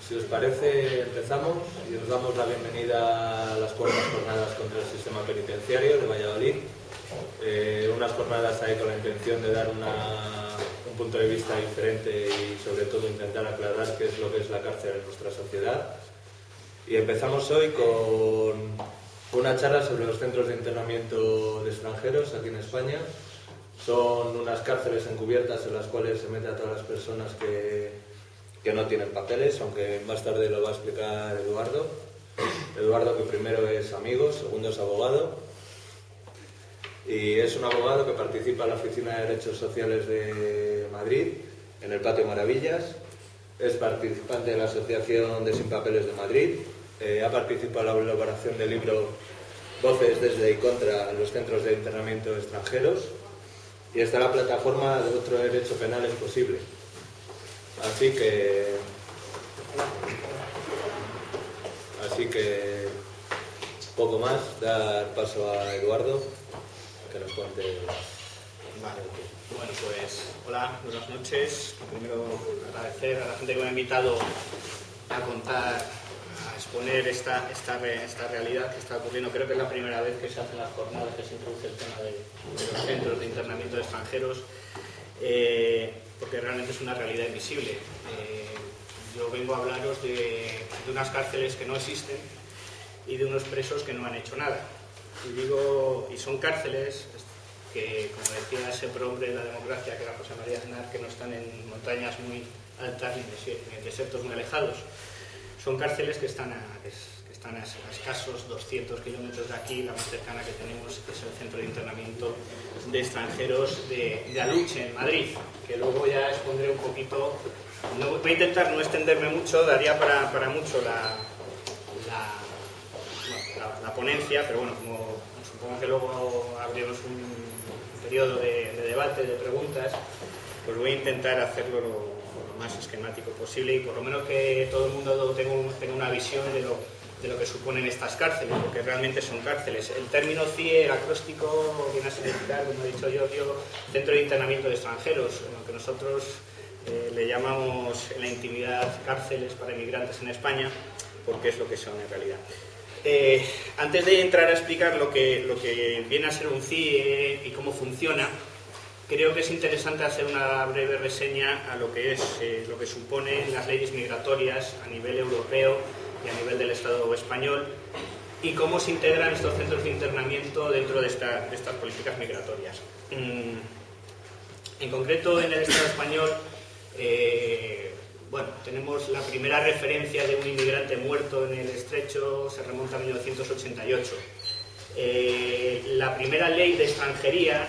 Si os parece, empezamos y os damos la bienvenida a las cuartas jornadas contra el sistema penitenciario de Valladolid. Unas jornadas ahí con la intención de dar un punto de vista diferente y sobre todo intentar aclarar qué es lo que es la cárcel en nuestra sociedad. Y empezamos hoy con una charla sobre los centros de internamiento de extranjeros aquí en España. Son unas cárceles encubiertas en las cuales se mete a todas las personas que no tienen papeles, aunque más tarde lo va a explicar Eduardo. Eduardo, que primero es amigo, segundo es abogado, y es un abogado que participa en la Oficina de Derechos Sociales de Madrid, en el Patio Maravillas. Es participante de la Asociación de Sin Papeles de Madrid. Ha participado en la elaboración del libro Voces desde y contra los centros de internamiento de extranjeros, y está en la plataforma de Otro Derecho Penal es Posible. Así que poco más, dar paso a Eduardo que nos cuente. Vale. Bueno, pues hola, buenas noches. Primero agradecer a la gente que me ha invitado a contar, a exponer esta realidad que está ocurriendo. Creo que es la primera vez que se hacen las jornadas que se introduce el tema de los centros de internamiento de extranjeros, porque realmente es una realidad invisible. Yo vengo a hablaros de unas cárceles que no existen y de unos presos que no han hecho nada. Y son cárceles que, como decía ese prohombre de la democracia, que era José María Aznar, que no están en montañas muy altas ni en desiertos muy alejados. Son cárceles que están a escasos 200 kilómetros de aquí. La más cercana que tenemos es el centro de internamiento de extranjeros de Aluche, en Madrid, que luego ya expondré un poquito. No, voy a intentar no extenderme mucho, daría para mucho la ponencia, pero bueno, como supongo que luego abriremos un periodo de debate, de preguntas, pues voy a intentar hacerlo lo más esquemático posible y por lo menos que todo el mundo tenga una visión de lo que suponen estas cárceles, porque realmente son cárceles. El término CIE, el acróstico, viene a significar, como he dicho yo, Centro de Internamiento de Extranjeros, lo que nosotros le llamamos en la intimidad cárceles para inmigrantes en España, porque es lo que son en realidad. Antes de entrar a explicar lo que viene a ser un CIE y cómo funciona, creo que es interesante hacer una breve reseña a lo que suponen las leyes migratorias a nivel europeo y a nivel del Estado español y cómo se integran estos centros de internamiento dentro de estas políticas migratorias. En concreto, en el Estado español, tenemos la primera referencia de un inmigrante muerto en el Estrecho, se remonta a 1988. La primera ley de extranjería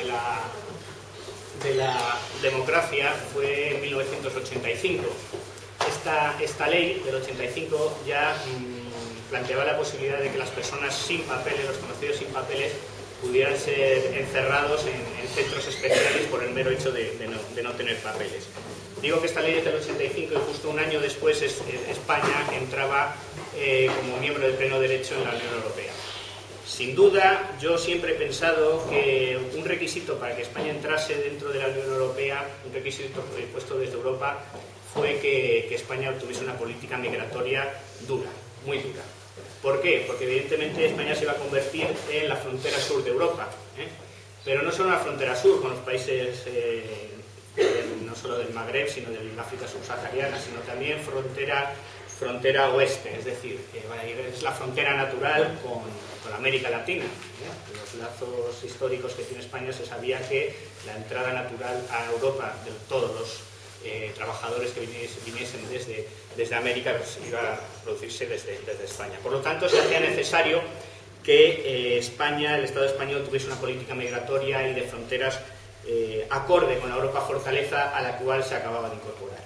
de la democracia fue en 1985. Esta ley del 85 ya planteaba la posibilidad de que las personas sin papeles, los conocidos sin papeles, pudieran ser encerrados en centros especiales por el mero hecho de no tener papeles. Digo que esta ley es del 85 y justo un año después España entraba como miembro de pleno derecho en la Unión Europea. Sin duda, yo siempre he pensado que un requisito para que España entrase dentro de la Unión Europea, un requisito impuesto desde Europa, fue que España tuviese una política migratoria dura, muy dura. ¿Por qué? Porque evidentemente España se iba a convertir en la frontera sur de Europa, pero no solo la frontera sur con los países no solo del Magreb, sino del África subsahariana, sino también frontera oeste, es decir, es la frontera natural con América Latina. Los lazos históricos que tiene España, se sabía que la entrada natural a Europa de todos los trabajadores que viniesen desde América pues, iba a producirse desde España. Por lo tanto, se hacía necesario que España, el Estado español, tuviese una política migratoria y de fronteras acorde con la Europa fortaleza a la cual se acababa de incorporar.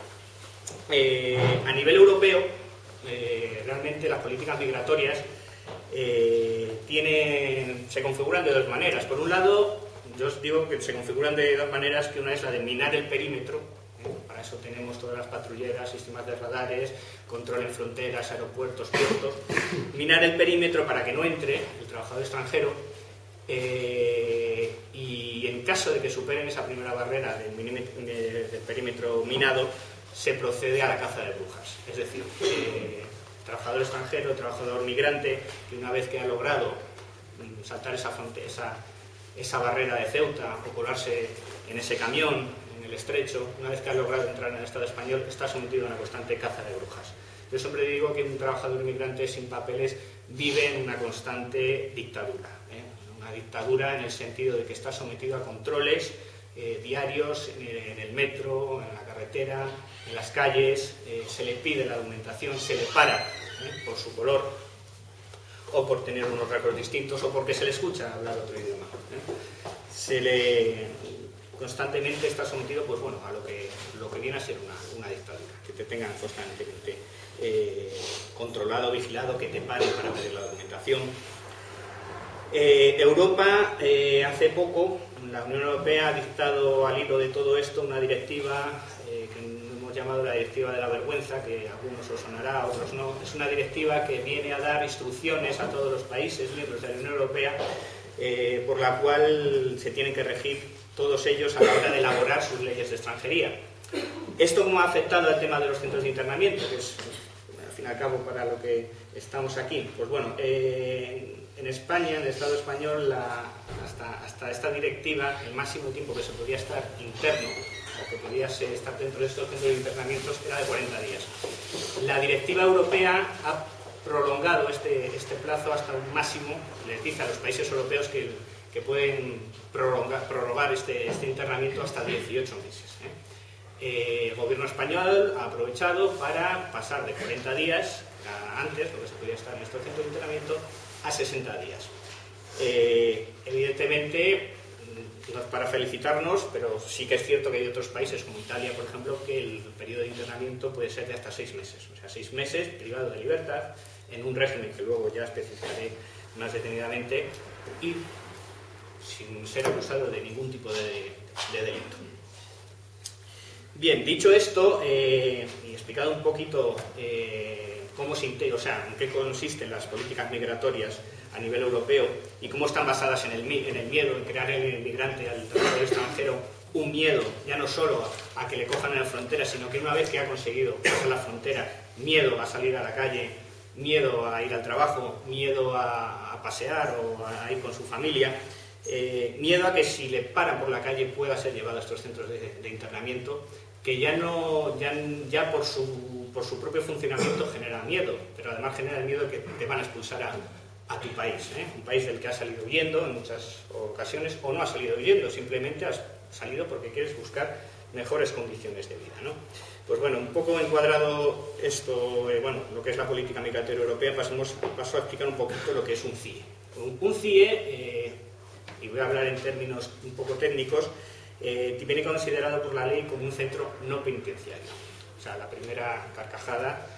A nivel europeo, realmente las políticas migratorias se configuran de dos maneras. Por un lado, yo os digo que se configuran de dos maneras, que una es la de minar el perímetro. Para eso tenemos todas las patrulleras, sistemas de radares, control en fronteras, aeropuertos, puertos. Minar el perímetro para que no entre el trabajador extranjero y en caso de que superen esa primera barrera del perímetro minado, se procede a la caza de brujas. Es decir, trabajador extranjero, trabajador migrante, que una vez que ha logrado saltar esa barrera de Ceuta o colarse en ese camión, en el estrecho, una vez que ha logrado entrar en el Estado español, está sometido a una constante caza de brujas. Yo siempre digo que un trabajador inmigrante sin papeles vive en una constante dictadura, una dictadura en el sentido de que está sometido a controles diarios en el metro, en la carretera, en las calles, se le pide la documentación, se le para por su color o por tener unos rasgos distintos o porque se le escucha hablar otro idioma. Se le constantemente está sometido pues, bueno, a lo que viene a ser una dictadura, que te tengan constantemente controlado, vigilado, que te paren para pedir la documentación. Europa, hace poco, la Unión Europea ha dictado al hilo de todo esto una directiva que hemos llamado la Directiva de la Vergüenza, que a algunos os sonará, a otros no. Es una directiva que viene a dar instrucciones a todos los países miembros de la Unión Europea por la cual se tienen que regir todos ellos a la hora de elaborar sus leyes de extranjería. ¿Esto cómo ha afectado al tema de los centros de internamiento? Que es, al fin y al cabo, para lo que estamos aquí. Pues bueno, en España, en el Estado español, hasta esta directiva, el máximo tiempo que se podía estar interno, o que podía estar dentro de estos centros de internamientos, era de 40 días. La directiva europea ha prolongado este plazo hasta un máximo, les dice a los países europeos que pueden prorrogar este internamiento hasta 18 meses. El gobierno español ha aprovechado para pasar de 40 días, antes, lo que se podía estar en estos centros de internamiento, a 60 días. Evidentemente, no es para felicitarnos, pero sí que es cierto que hay otros países, como Italia, por ejemplo, que el periodo de internamiento puede ser de hasta 6 meses. O sea, 6 meses privado de libertad, en un régimen que luego ya especificaré más detenidamente, y sin ser acusado de ningún tipo de delito. Bien, dicho esto, y explicado un poquito en qué consisten las políticas migratorias a nivel europeo y cómo están basadas en el miedo, en crear en el inmigrante, al trabajador extranjero, un miedo, ya no solo a que le cojan en la frontera, sino que una vez que ha conseguido pasar la frontera, miedo a salir a la calle, miedo a ir al trabajo, miedo a pasear o a ir con su familia, miedo a que si le paran por la calle pueda ser llevado a estos centros de internamiento, que ya por su propio funcionamiento genera miedo, pero además genera el miedo de que te van a expulsar a tu país, un país del que has salido huyendo en muchas ocasiones, o no has salido huyendo, simplemente has salido porque quieres buscar mejores condiciones de vida, ¿no? Pues bueno, un poco encuadrado esto, lo que es la política migratoria europea, paso a explicar un poquito lo que es un CIE. Un CIE, y voy a hablar en términos un poco técnicos, viene considerado por la ley como un centro no penitenciario. O sea, la primera carcajada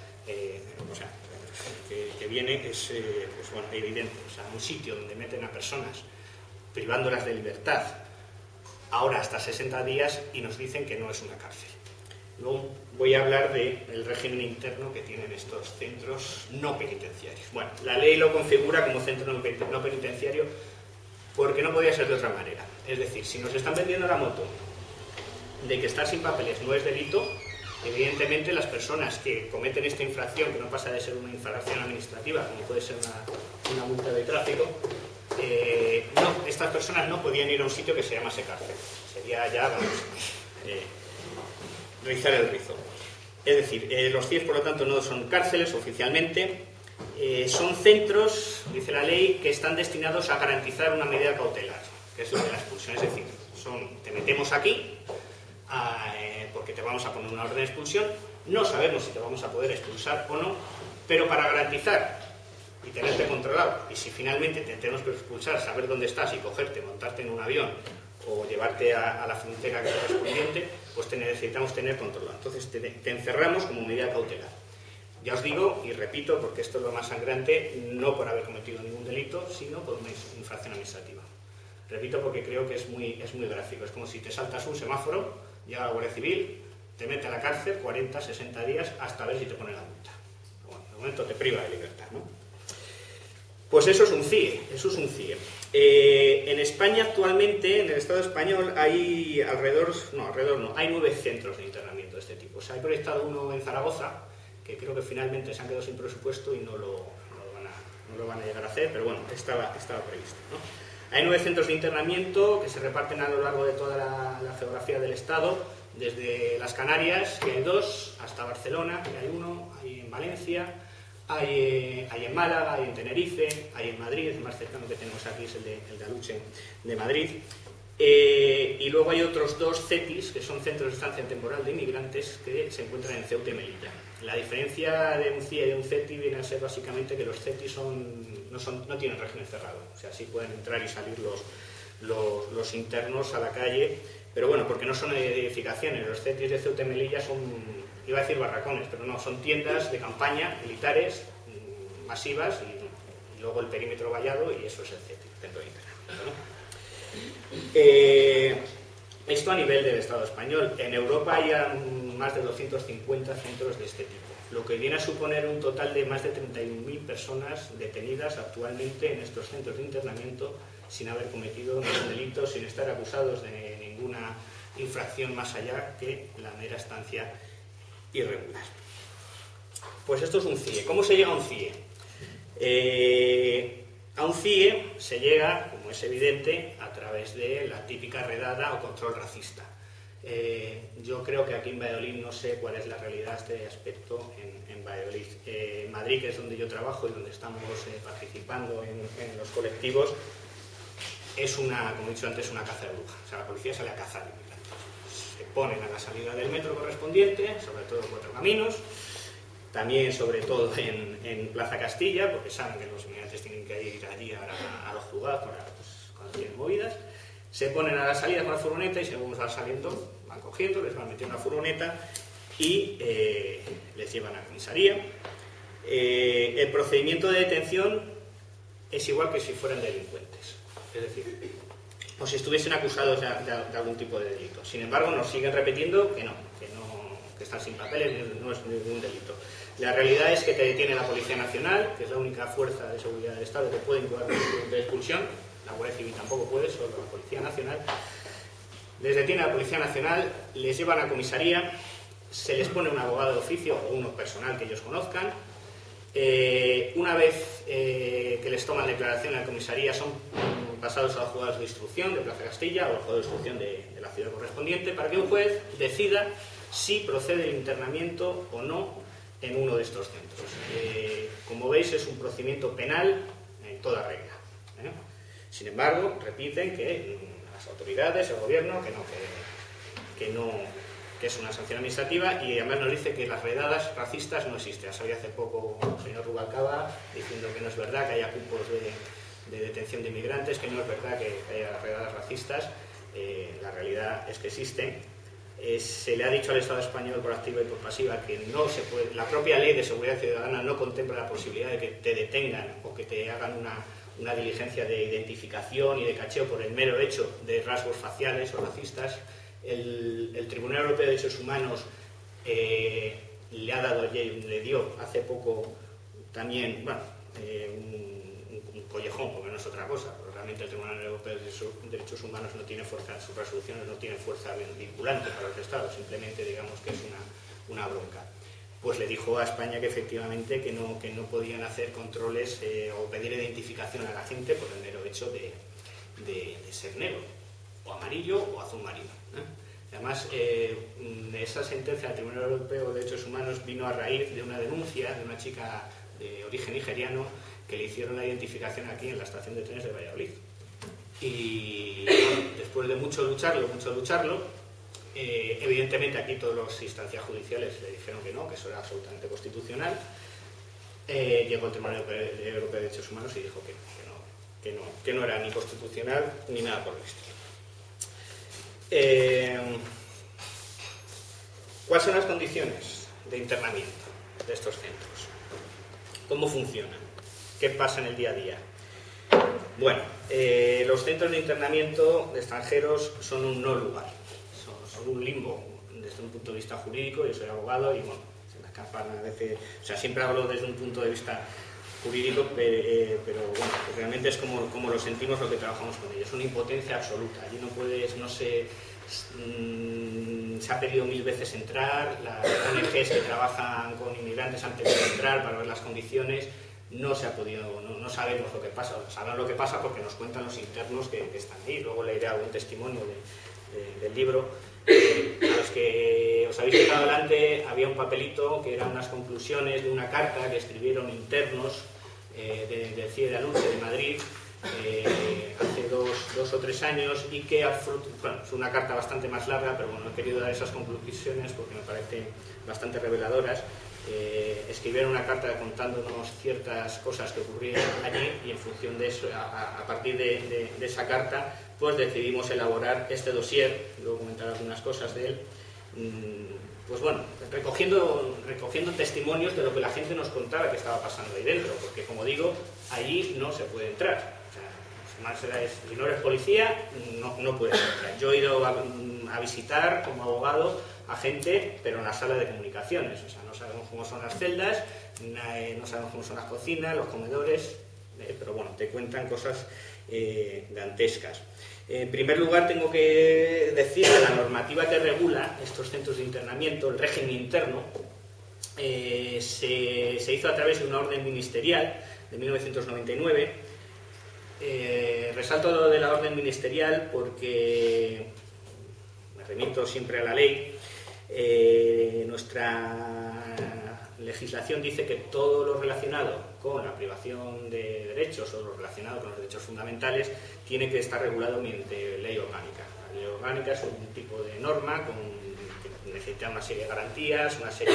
que viene es evidente. O sea, un sitio donde meten a personas privándolas de libertad, ahora hasta 60 días, y nos dicen que no es una cárcel. Luego voy a hablar del régimen interno que tienen estos centros no penitenciarios. Bueno, la ley lo configura como centro no penitenciario porque no podía ser de otra manera. Es decir, si nos están vendiendo la moto de que estar sin papeles no es delito, evidentemente las personas que cometen esta infracción, que no pasa de ser una infracción administrativa, como puede ser una multa de tráfico, estas personas no podían ir a un sitio que se llamase cárcel. Sería ya, rizar el rizo. Es decir, los CIEs, por lo tanto, no son cárceles oficialmente, son centros, dice la ley, que están destinados a garantizar una medida cautelar, que es la de la expulsión. Es decir, te metemos aquí porque te vamos a poner una orden de expulsión, no sabemos si te vamos a poder expulsar o no, pero para garantizar y tenerte controlado, y si finalmente te tenemos que expulsar, saber dónde estás y cogerte, montarte en un avión o llevarte a la frontera correspondiente, pues necesitamos tener controlado. Entonces te encerramos como medida cautelar. Ya os digo, y repito, porque esto es lo más sangrante, no por haber cometido ningún delito, sino por una infracción administrativa. Repito porque creo que es muy gráfico. Es como si te saltas un semáforo, llega la Guardia Civil, te mete a la cárcel 40, 60 días hasta ver si te pone la multa. Bueno, de momento te priva de libertad, ¿no? Pues eso es un CIE, En España actualmente, en el Estado español, hay hay 9 centros de internamiento de este tipo. Se ha proyectado uno en Zaragoza, que creo que finalmente se han quedado sin presupuesto y no lo van a llegar a hacer, pero bueno, estaba previsto, ¿no? Hay 9 centros de internamiento que se reparten a lo largo de toda la geografía del Estado, desde las Canarias, que hay 2, hasta Barcelona, que hay 1, hay en Valencia, hay en Málaga, hay en Tenerife, hay en Madrid, el más cercano que tenemos aquí es el de Aluche de Madrid. Y luego hay otros 2 CETIs, que son Centros de Estancia Temporal de Inmigrantes, que se encuentran en Ceuta y Melilla. La diferencia de un CIE y de un CETI viene a ser básicamente que los CETIs no tienen régimen cerrado, o sea, sí pueden entrar y salir los internos a la calle, pero bueno, porque no son edificaciones. Los CETIs de Ceuta y Melilla son, iba a decir barracones, pero no, son tiendas de campaña militares masivas y luego el perímetro vallado, y eso es el CETI, Centro de Internamiento, ¿no? Esto a nivel del Estado español. En Europa hay más de 250 centros de este tipo, lo que viene a suponer un total de más de 31.000 personas detenidas actualmente en estos centros de internamiento sin haber cometido ningún delito, sin estar acusados de ninguna infracción más allá que la mera estancia irregular. Pues esto es un CIE. ¿Cómo se llega a un CIE? A un CIE se llega, como es evidente, a través de la típica redada o control racista. Yo creo que aquí en Valladolid no sé cuál es la realidad de este aspecto en Valladolid. Madrid, que es donde yo trabajo y donde estamos participando en los colectivos, es como he dicho antes, una caza de brujas. O sea, la policía sale a cazar inmigrantes. Se ponen a la salida del metro correspondiente, sobre todo en Cuatro Caminos, también sobre todo en Plaza Castilla, porque saben que los inmigrantes tienen que ir allí a los juzgados cuando tienen movidas. Se ponen a la salida con la furgoneta y según van saliendo, van cogiendo, les van metiendo en la furgoneta y les llevan a comisaría. El procedimiento de detención es igual que si fueran delincuentes, es decir, o si estuviesen acusados de algún tipo de delito. Sin embargo, nos siguen repitiendo que están sin papeles, no es ningún delito. La realidad es que te detiene la Policía Nacional, que es la única fuerza de seguridad del Estado que puede actuar de expulsión. La Guardia Civil tampoco puede, solo la Policía Nacional. Les detiene la Policía Nacional, les llevan a comisaría, se les pone un abogado de oficio o uno personal que ellos conozcan. Una vez que les toman declaración en la comisaría, son pasados a los juzgados de instrucción de Plaza Castilla o al juzgado de instrucción de la ciudad correspondiente para que un juez decida si procede el internamiento o no en uno de estos centros. Como veis, es un procedimiento penal en toda regla. Sin embargo, repiten que las autoridades, el gobierno, que es una sanción administrativa, y además nos dice que las redadas racistas no existen. Sabía hace poco el señor Rubalcaba diciendo que no es verdad que haya cupos de detención de inmigrantes, que no es verdad que haya redadas racistas. La realidad es que existen. Se le ha dicho al Estado español por activa y por pasiva que no se puede. La propia ley de seguridad ciudadana no contempla la posibilidad de que te detengan o que te hagan una diligencia de identificación y de cacheo por el mero hecho de rasgos faciales o racistas. El Tribunal Europeo de Derechos Humanos le dio hace poco también, un collejón, porque no es otra cosa, pero realmente el Tribunal Europeo de Derechos Humanos no tiene fuerza, sus resoluciones no tienen fuerza vinculante para los Estados, simplemente digamos que es una bronca. Pues le dijo a España que efectivamente que no podían hacer controles o pedir identificación a la gente por el mero hecho de ser negro, o amarillo o azul marino. Además, esa sentencia del Tribunal Europeo de Derechos Humanos vino a raíz de una denuncia de una chica de origen nigeriano que le hicieron la identificación aquí en la estación de trenes de Valladolid. Y después de mucho lucharlo, evidentemente aquí todas las instancias judiciales le dijeron que no, que eso era absolutamente constitucional. Llegó el Tribunal Europeo de Derechos Humanos y dijo que no era ni constitucional ni nada por el estilo. ¿Cuáles son las condiciones de internamiento de estos centros? ¿Cómo funcionan? ¿Qué pasa en el día a día? Bueno, los centros de internamiento de extranjeros son un no lugar, son un limbo desde un punto de vista jurídico. Yo soy abogado y bueno, se me escapan a veces, o sea, siempre hablo desde un punto de vista jurídico, pero bueno, pues realmente es como lo sentimos lo que trabajamos con ellos, una impotencia absoluta. Allí no puedes, no sé, se ha pedido 1000 veces entrar, las ONGs que trabajan con inmigrantes han pedido entrar para ver las condiciones, no se ha podido, no sabemos lo que pasa, sabrán lo que pasa porque nos cuentan los internos que están ahí. Luego leeré algún testimonio del libro. A los que os habéis quedado delante había un papelito que eran unas conclusiones de una carta que escribieron internos del CIE de Aluche de Madrid hace 2 o 3 años, y que bueno, es una carta bastante más larga, pero bueno, he querido dar esas conclusiones porque me parecen bastante reveladoras. Escribieron una carta contándonos ciertas cosas que ocurrían allí, y en función de eso, a partir de esa carta, pues decidimos elaborar este dossier, luego comentar algunas cosas de él, pues bueno, recogiendo testimonios de lo que la gente nos contaba que estaba pasando ahí dentro, porque como digo, allí no se puede entrar. O sea, si no eres policía, no puedes entrar. Yo he ido a visitar como abogado a gente, pero en la sala de comunicaciones. O sea, no sabemos cómo son las celdas, no sabemos cómo son las cocinas, los comedores, pero bueno, te cuentan cosas dantescas. En primer lugar, tengo que decir que la normativa que regula estos centros de internamiento, el régimen interno, se hizo a través de una orden ministerial de 1999. Resalto lo de la orden ministerial porque me remito siempre a la ley. Nuestra legislación dice que todo lo relacionado con la privación de derechos o lo relacionado con los derechos fundamentales tiene que estar regulado mediante ley orgánica. La ley orgánica es un tipo de norma que necesita una serie de garantías, una serie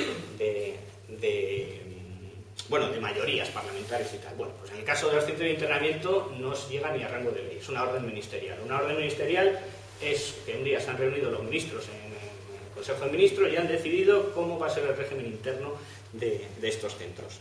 de mayorías parlamentarias y tal. Bueno, pues en el caso de los centros de internamiento no llega ni a rango de ley, es una orden ministerial. Una orden ministerial es que un día se han reunido los ministros en el Consejo de Ministros y han decidido cómo va a ser el régimen interno de estos centros.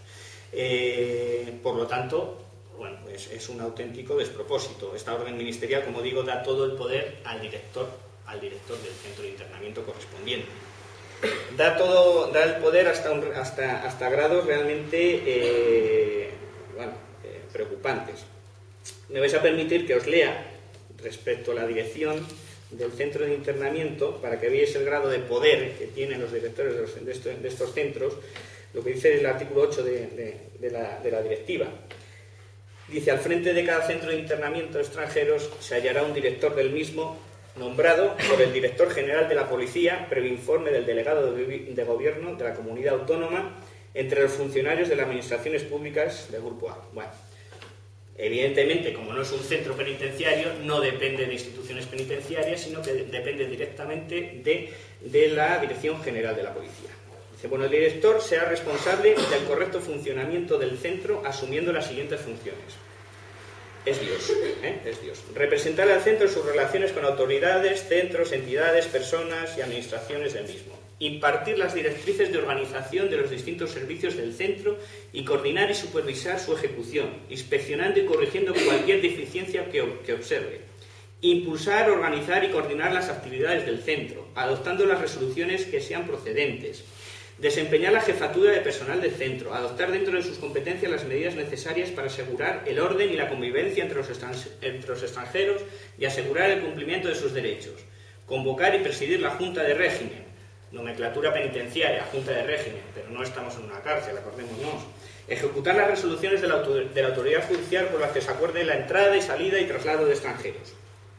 Por lo tanto, bueno, pues es un auténtico despropósito. Esta orden ministerial, como digo, da todo el poder al director del centro de internamiento correspondiente. Da el poder hasta grados realmente preocupantes. Me vais a permitir que os lea respecto a la dirección del centro de internamiento, para que veáis el grado de poder que tienen los directores de estos centros, lo que dice el artículo 8 de la directiva. Dice: al frente de cada centro de internamiento de extranjeros se hallará un director del mismo, nombrado por el director general de la policía, previo informe del delegado de gobierno de la comunidad autónoma, entre los funcionarios de las administraciones públicas del Grupo A. Bueno, evidentemente, como no es un centro penitenciario, no depende de instituciones penitenciarias, sino que depende directamente de la Dirección General de la Policía. Dice: bueno, el director será responsable del correcto funcionamiento del centro, asumiendo las siguientes funciones. Es Dios, es Dios. Representar al centro en sus relaciones con autoridades, centros, entidades, personas y administraciones del mismo. Impartir las directrices de organización de los distintos servicios del centro y coordinar y supervisar su ejecución, inspeccionando y corrigiendo cualquier deficiencia que observe. Impulsar, organizar y coordinar las actividades del centro, adoptando las resoluciones que sean procedentes. Desempeñar la jefatura de personal del centro, adoptar dentro de sus competencias las medidas necesarias para asegurar el orden y la convivencia entre los extranjeros y asegurar el cumplimiento de sus derechos. Convocar y presidir la Junta de Régimen, nomenclatura penitenciaria, Junta de Régimen, pero no estamos en una cárcel, acordémonos. Ejecutar las resoluciones de la autoridad judicial por las que se acuerde la entrada y salida y traslado de extranjeros.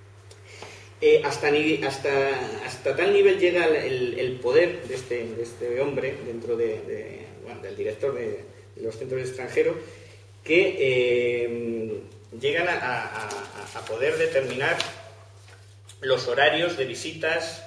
Hasta tal nivel llega el poder de este hombre dentro del director de los centros extranjeros, que llegan a poder determinar los horarios de visitas,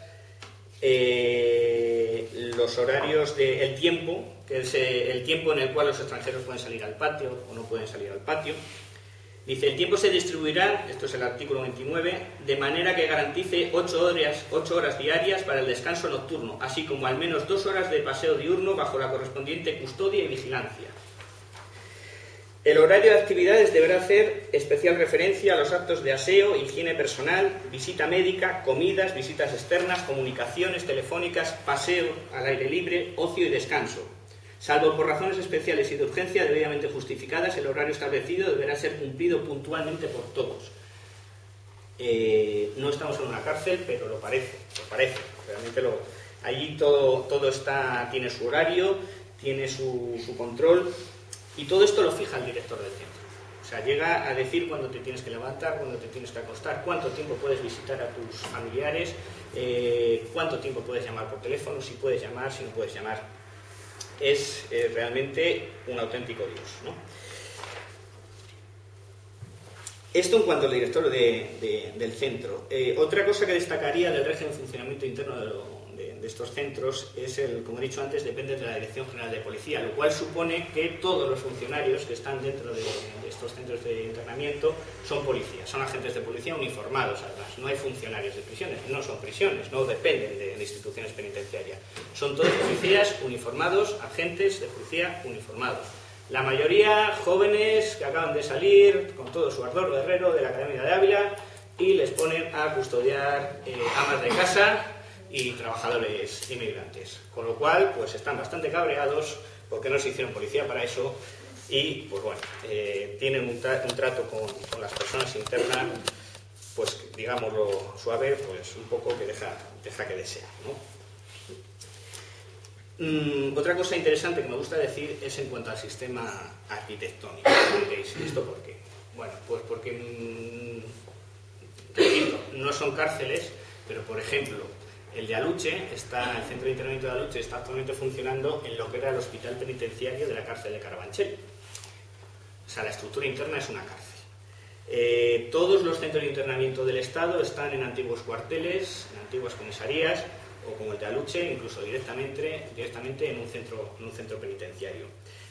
los horarios el tiempo, que es el tiempo en el cual los extranjeros pueden salir al patio o no pueden salir al patio. Dice: el tiempo se distribuirá, esto es el artículo 29, de manera que garantice 8 horas diarias para el descanso nocturno, así como al menos 2 horas de paseo diurno bajo la correspondiente custodia y vigilancia. El horario de actividades deberá hacer especial referencia a los actos de aseo, higiene personal, visita médica, comidas, visitas externas, comunicaciones telefónicas, paseo al aire libre, ocio y descanso. Salvo por razones especiales y de urgencia debidamente justificadas, el horario establecido deberá ser cumplido puntualmente por todos. No estamos en una cárcel, pero lo parece, realmente allí todo tiene su horario, tiene su control, y todo esto lo fija el director del centro. O sea, llega a decir cuándo te tienes que levantar, cuándo te tienes que acostar, cuánto tiempo puedes visitar a tus familiares, cuánto tiempo puedes llamar por teléfono, si puedes llamar, si no puedes llamar. Es realmente un auténtico Dios, ¿no? Esto en cuanto al director del centro. Otra cosa que destacaría del régimen de funcionamiento interno de estos centros es como he dicho antes, depende de la Dirección General de Policía, lo cual supone que todos los funcionarios que están dentro de estos centros de internamiento son policías, son agentes de policía uniformados, además. No hay funcionarios de prisiones, no son prisiones, no dependen de instituciones penitenciarias. Son todos policías uniformados, agentes de policía uniformados. La mayoría jóvenes que acaban de salir con todo su ardor guerrero de la Academia de Ávila y les ponen a custodiar amas de casa y trabajadores inmigrantes. Con lo cual, pues están bastante cabreados porque no se hicieron policía para eso y, pues bueno, tienen un trato con las personas internas, pues digámoslo suave, pues un poco que deja que desear, ¿no? Otra cosa interesante que me gusta decir es en cuanto al sistema arquitectónico. ¿Esto por qué? Bueno, pues porque, repito, no son cárceles, pero por ejemplo, el de Aluche, el centro de internamiento de Aluche está actualmente funcionando en lo que era el hospital penitenciario de la cárcel de Carabanchel. O sea, la estructura interna es una cárcel. Todos los centros de internamiento del Estado están en antiguos cuarteles, en antiguas comisarías, o como el de Aluche, incluso directamente en un centro penitenciario.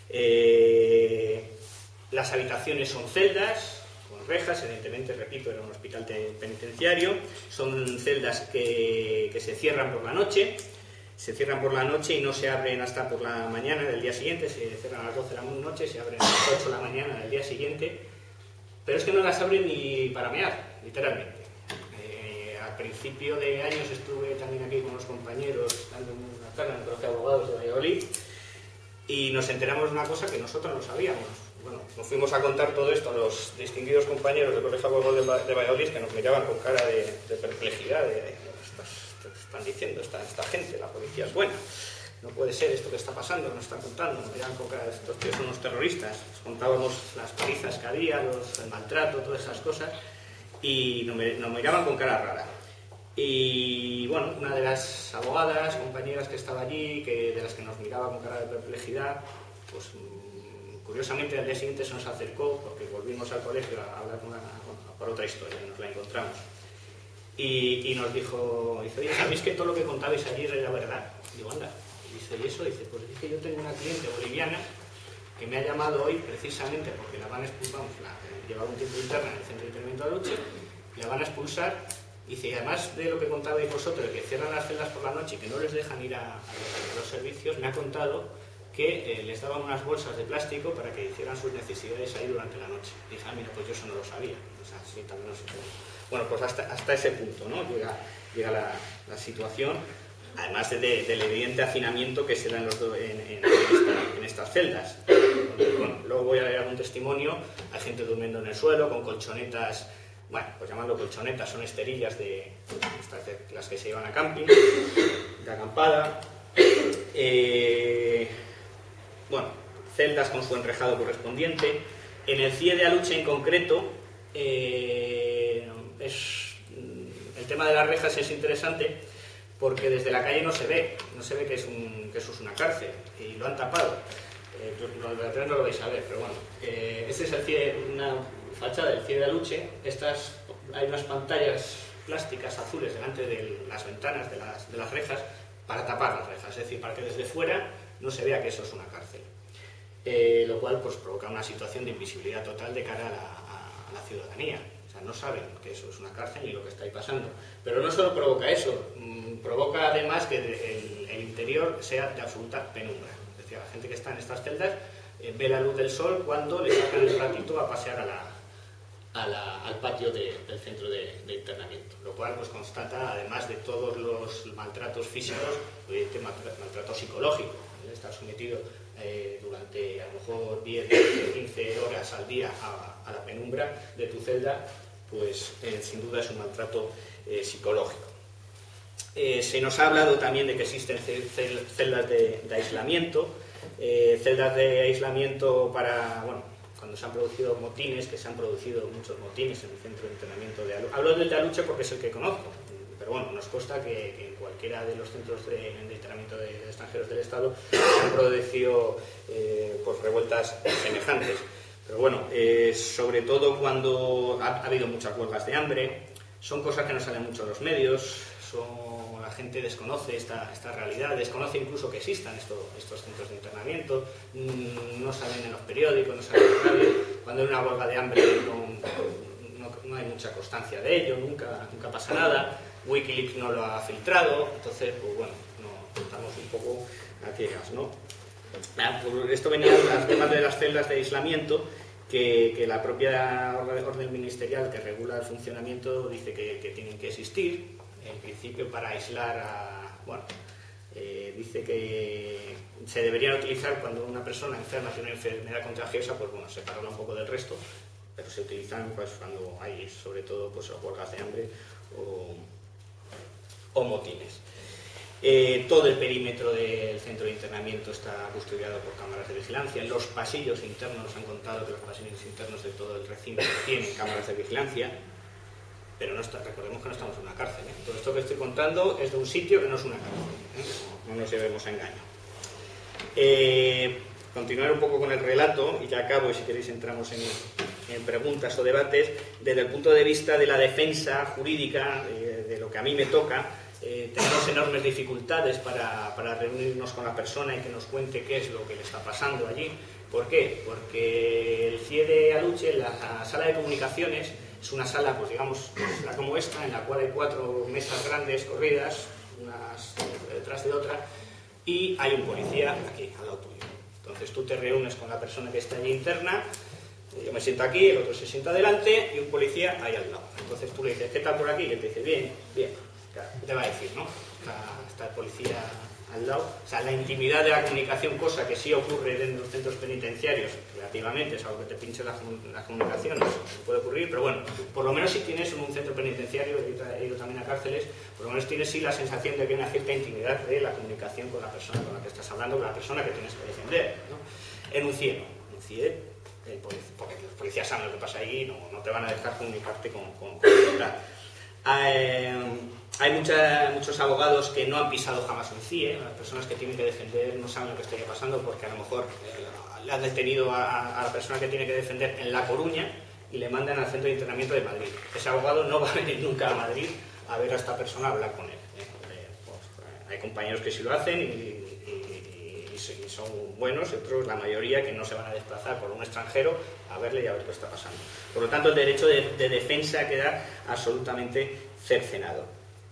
Las habitaciones son celdas, con rejas, evidentemente, repito, era un hospital penitenciario, son celdas que se cierran por la noche, y no se abren hasta por la mañana del día siguiente, se cierran a las 12 de la noche, se abren a las 8 de la mañana del día siguiente, pero es que no las abren ni para mear, literalmente. A principio de años estuve también aquí con unos compañeros dando una charla en el Colegio de Abogados de Valladolid y nos enteramos de una cosa que nosotros no sabíamos. Bueno, nos fuimos a contar todo esto a los distinguidos compañeros del Colegio de Abogados de Valladolid, que nos miraban con cara de perplejidad, están diciendo esta gente, la policía es buena, no puede ser esto que está pasando, nos están contando, nos miraban con cara de estos tíos son unos terroristas. Les contábamos las palizas que había, el maltrato, todas esas cosas, y nos miraban con cara rara. Y bueno, una de las abogadas, compañeras que estaba allí, de las que nos miraba con cara de perplejidad, pues curiosamente al día siguiente se nos acercó, porque volvimos al colegio a hablar por otra historia, nos la encontramos. Y nos dijo, dice, oye, ¿sabéis que todo lo que contabais ayer era verdad? Digo, anda. Y dice, ¿y eso? Dice, pues es que yo tengo una cliente boliviana que me ha llamado hoy precisamente porque la van a expulsar, llevaba un tiempo interna en el centro de internamiento de Aluche, la van a expulsar. Dice, y además de lo que contabais vosotros, de que cierran las celdas por la noche y que no les dejan ir a los servicios, me ha contado que les daban unas bolsas de plástico para que hicieran sus necesidades ahí durante la noche. Dije, mira, pues yo eso no lo sabía. O sea, sí, también no sé. Bueno, pues hasta ese punto, ¿no? Llega la situación, además del evidente hacinamiento que se da en estas celdas. Bueno, luego voy a leer algún testimonio, hay gente durmiendo en el suelo, con colchonetas. Bueno, pues llamarlo colchonetas, son esterillas de las que se llevan a camping, de acampada. Bueno, celdas con su enrejado correspondiente. En el CIE de Aluche en concreto, el tema de las rejas es interesante porque desde la calle no se ve que eso es una cárcel y lo han tapado. Los no lo vais a ver, pero bueno, este es el CIE, una fachada del CIE de Aluche. Hay unas pantallas plásticas azules delante de las ventanas de las rejas para tapar las rejas, es decir, para que desde fuera no se vea que eso es una cárcel, lo cual pues provoca una situación de invisibilidad total de cara a la ciudadanía. O sea, no saben que eso es una cárcel ni lo que está ahí pasando. Pero no solo provoca eso, provoca además que el interior sea de absoluta penumbra. Es decir, la gente que está en estas celdas ve la luz del sol cuando le sacan el ratito a pasear al patio del centro de internamiento, lo cual pues constata, además de todos los maltratos físicos, maltrato psicológico. estar sometido durante a lo mejor 10, 15 horas al día a la penumbra de tu celda, pues sin duda es un maltrato psicológico. Se nos ha hablado también de que existen celdas de aislamiento, celdas de aislamiento para, bueno, cuando se han producido motines, que se han producido muchos motines en el centro de internamiento de Aluche. Hablo del de Aluche porque es el que conozco, pero bueno, nos consta que en cualquiera de los centros de internamiento de extranjeros del Estado se han producido pues revueltas semejantes. Pero bueno, sobre todo cuando ha habido muchas huelgas de hambre, son cosas que no salen mucho en los medios, la gente desconoce esta realidad, desconoce incluso que existan estos centros de internamiento, no salen en los periódicos, no salen en la radio. Cuando hay una huelga de hambre no hay mucha constancia de ello, nunca pasa nada. Wikileaks no lo ha filtrado, entonces, pues bueno, estamos un poco a ciegas, ¿no? Por esto venían los temas de las celdas de aislamiento, que la propia orden ministerial que regula el funcionamiento dice que tienen que existir, en principio para aislar dice que se deberían utilizar cuando una persona enferma tiene una enfermedad contagiosa, pues bueno, separarla un poco del resto, pero se utilizan pues cuando hay sobre todo pues huelgas de hambre o motines. Todo el perímetro del centro de internamiento está custodiado por cámaras de vigilancia. Los pasillos internos, nos han contado que los pasillos internos de todo el recinto tienen cámaras de vigilancia, pero recordemos que no estamos en una cárcel, ¿eh? Todo esto que estoy contando es de un sitio que no es una cárcel, ¿eh? No nos llevemos a engaño. Continuar un poco con el relato, y ya acabo, y si queréis entramos en preguntas o debates. Desde el punto de vista de la defensa jurídica, de lo que a mí me toca, tenemos enormes dificultades para reunirnos con la persona y que nos cuente qué es lo que le está pasando allí. ¿Por qué? Porque el CIE de Aluche, la sala de comunicaciones, es una sala, pues digamos, como esta, en la cual hay 4 mesas grandes corridas, unas detrás de otra, y hay un policía aquí, al lado tuyo. Entonces tú te reúnes con la persona que está allí interna, yo me siento aquí, el otro se sienta adelante, y un policía ahí al lado. Entonces tú le dices, ¿qué tal por aquí? Y él te dice, bien, bien. Claro, te va a decir, ¿no? Está el policía al lado. O sea, la intimidad de la comunicación, cosa que sí ocurre en los centros penitenciarios, relativamente, es algo que te pinche las comunicaciones, puede ocurrir, pero bueno, por lo menos si tienes en un centro penitenciario, he ido también a cárceles, por lo menos tienes sí la sensación de que hay una cierta intimidad de la comunicación con la persona con la que estás hablando, con la persona que tienes que defender, ¿no? En un CIE, porque los policías saben lo que pasa ahí, no te van a dejar comunicarte con libertad. Hay muchos abogados que no han pisado jamás un CIE. Las personas que tienen que defender no saben lo que está pasando porque a lo mejor le han detenido a la persona que tiene que defender en La Coruña y le mandan al centro de internamiento de Madrid. Ese abogado no va a venir nunca a Madrid a ver a esta persona, a hablar con él. Hay compañeros que sí lo hacen y son buenos, otros, la mayoría, que no se van a desplazar por un extranjero a verle y a ver qué está pasando. Por lo tanto, el derecho de defensa queda absolutamente cercenado.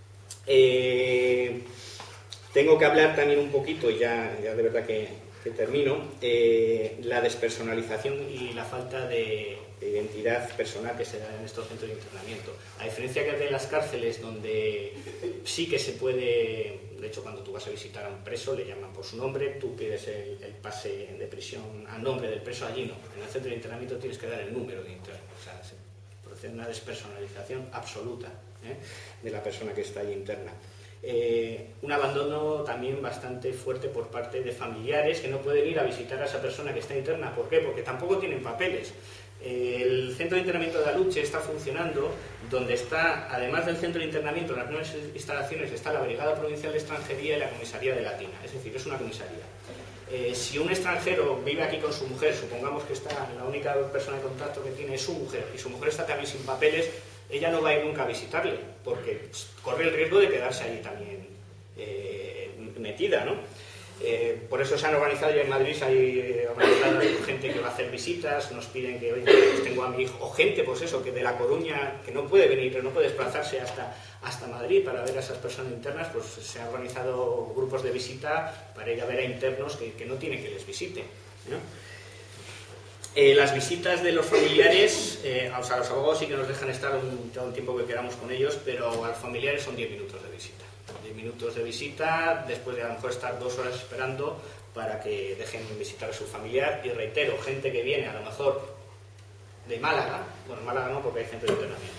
Tengo que hablar también un poquito, y ya de verdad que termino, la despersonalización y la falta de identidad personal que se da en estos centros de internamiento. A diferencia que de las cárceles, donde sí que se puede, de hecho cuando tú vas a visitar a un preso le llaman por su nombre, tú pides el pase de prisión a nombre del preso, allí no. En el centro de internamiento tienes que dar el número de interno, o sea, se produce una despersonalización absoluta de la persona que está allí interna. Un abandono también bastante fuerte por parte de familiares que no pueden ir a visitar a esa persona que está interna. ¿Por qué? Porque tampoco tienen papeles. El centro de internamiento de Aluche está funcionando, donde está, además del centro de internamiento, en las nuevas instalaciones está la Brigada Provincial de Extranjería y la Comisaría de Latina, es decir, es una comisaría. Si un extranjero vive aquí con su mujer, supongamos que la única persona de contacto que tiene es su mujer, y su mujer está también sin papeles, ella no va a ir nunca a visitarle, porque corre el riesgo de quedarse allí también metida, ¿no? Por eso se han organizado ya en Madrid, hay organizado gente que va a hacer visitas, nos piden que, oye, pues tengo a mi hijo, o gente, pues eso, que de La Coruña, que no puede venir, no puede desplazarse hasta Madrid para ver a esas personas internas, pues se han organizado grupos de visita para ir a ver a internos que no tienen que les visite, ¿no? Las visitas de los familiares, o sea, los abogados sí que nos dejan estar todo el tiempo que queramos con ellos, pero a los familiares son 10 minutos de visita. 10 minutos de visita, después de a lo mejor estar 2 horas esperando para que dejen visitar a su familiar. Y reitero, gente que viene a lo mejor de Málaga, bueno, Málaga no porque hay centro de internamiento,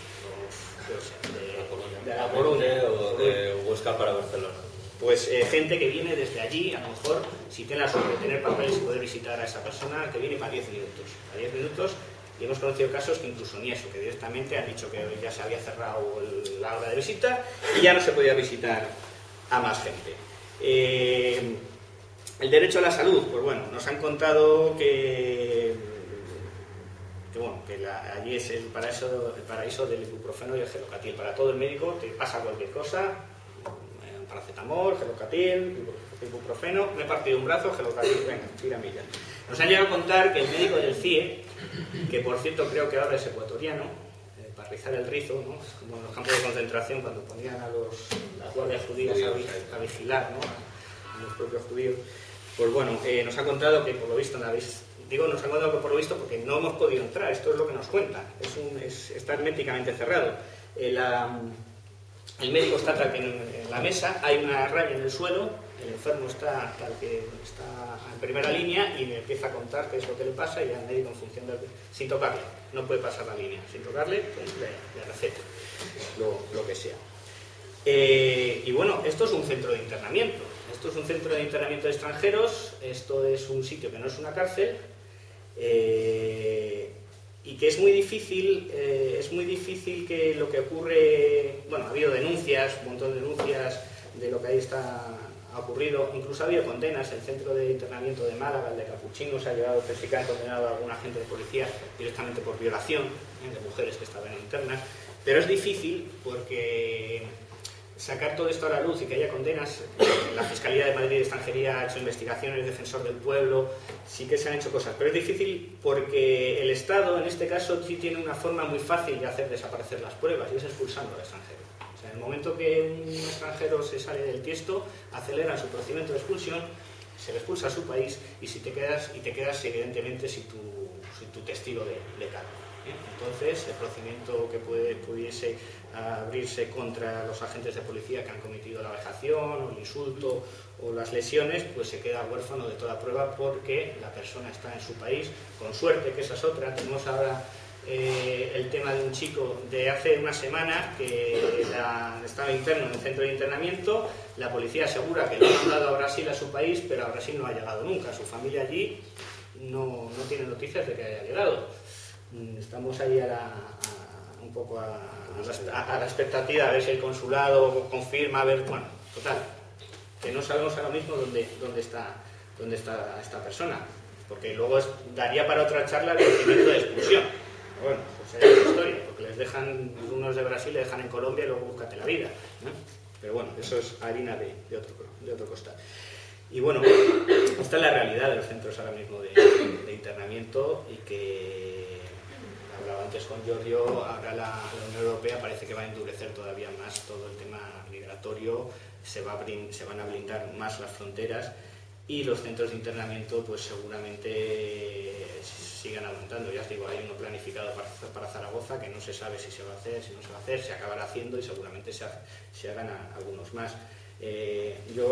de La Coruña o de Huesca para Barcelona. Pues gente que viene desde allí, a lo mejor, si tiene la suerte de tener papeles y poder visitar a esa persona, que viene para 10 minutos. Para 10 minutos, y hemos conocido casos que incluso ni eso, que directamente han dicho que ya se había cerrado la hora de visita y ya no se podía visitar a más gente. El derecho a la salud, pues bueno, nos han contado que allí es el paraíso del ibuprofeno y el gelocatil. Para todo el médico te pasa cualquier cosa, paracetamol, gelocatil, ibuprofeno, me he partido un brazo, gelocatil, venga, tiramilla. Nos han llegado a contar que el médico del CIE, que por cierto creo que ahora es ecuatoriano, para rizar el rizo, ¿no? Es como en los campos de concentración cuando ponían a las guardias judías a vigilar, ¿no? A los propios judíos. Pues bueno, nos ha contado que por lo visto, nos han contado que por lo visto porque no hemos podido entrar, esto es lo que nos cuentan, está herméticamente cerrado. El médico está tal que en la mesa, hay una raya en el suelo, el enfermo está tal que está en primera línea y me empieza a contar qué es lo que le pasa y al médico en función sin tocarle, no puede pasar la línea, sin tocarle, pues le receta lo que sea. Y bueno, esto es un centro de internamiento, de extranjeros, esto es un sitio que no es una cárcel, y que es muy difícil que lo que ocurre, bueno, ha habido denuncias, un montón de denuncias de lo que ahí ha ocurrido, incluso ha habido condenas, el centro de internamiento de Málaga, el de Capuchinos, ha llegado a que han condenado a algún agente de policía directamente por violación de mujeres que estaban internas, pero es difícil porque sacar todo esto a la luz y que haya condenas, la Fiscalía de Madrid de Extranjería ha hecho investigaciones, el Defensor del Pueblo, sí que se han hecho cosas, pero es difícil porque el Estado, en este caso, sí tiene una forma muy fácil de hacer desaparecer las pruebas y es expulsando al extranjero. O sea, en el momento que un extranjero se sale del tiesto, aceleran su procedimiento de expulsión, se le expulsa a su país y te quedas evidentemente sin tu testigo de cargo. Entonces, el procedimiento que pudiese abrirse contra los agentes de policía que han cometido la vejación o el insulto o las lesiones, pues se queda huérfano de toda prueba porque la persona está en su país, con suerte, que esa es otra. Tenemos ahora el tema de un chico de hace una semana que estaba interno en el centro de internamiento, la policía asegura que lo han mandado a Brasil, a su país, pero a Brasil no ha llegado nunca, su familia allí no tiene noticias de que haya llegado. Estamos ahí un poco a la expectativa, a ver si el consulado confirma, a ver, bueno, total, que no sabemos ahora mismo dónde está esta persona, porque luego daría para otra charla el procedimiento de expulsión. Pero bueno, pues es otra historia, porque les dejan, unos de Brasil le dejan en Colombia y luego búscate la vida, ¿no? Pero bueno, eso es harina de otro costal. Y bueno, esta es la realidad de los centros ahora mismo de internamiento y que hablaba antes con Giorgio, ahora la Unión Europea parece que va a endurecer todavía más todo el tema migratorio, se van a blindar más las fronteras y los centros de internamiento pues seguramente sigan aumentando. Ya os digo, hay uno planificado para Zaragoza que no se sabe si se va a hacer, si no se va a hacer, se acabará haciendo y seguramente se hagan algunos más. Yo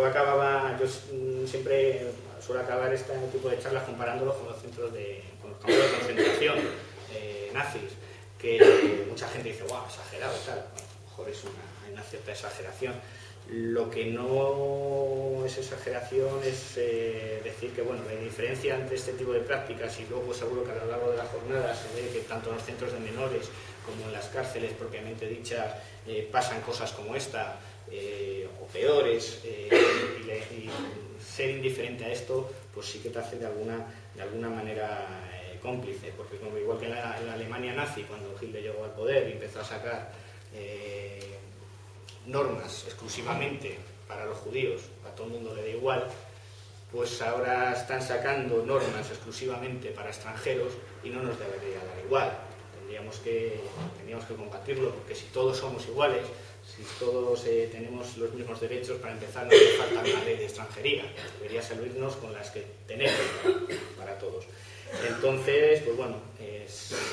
siempre suelo acabar este tipo de charlas comparándolos con los campos de concentración nazis, que mucha gente dice, wow, exagerado y tal. Bueno, a lo mejor hay una cierta exageración. Lo que no es exageración es decir que bueno, la diferencia entre este tipo de prácticas y luego seguro que a lo largo de la jornada se ve que tanto en los centros de menores como en las cárceles propiamente dichas pasan cosas como esta o peores y ser indiferente a esto pues sí que te hace de alguna manera cómplice, porque como igual que en la Alemania nazi, cuando Hitler llegó al poder y empezó a sacar normas exclusivamente para los judíos, a todo el mundo le da igual, pues ahora están sacando normas exclusivamente para extranjeros y no nos debería dar igual. Tendríamos que combatirlo, porque si todos somos iguales, si todos tenemos los mismos derechos, para empezar no hace falta una ley de extranjería, debería servirnos con las que tenemos para todos. Entonces, pues bueno,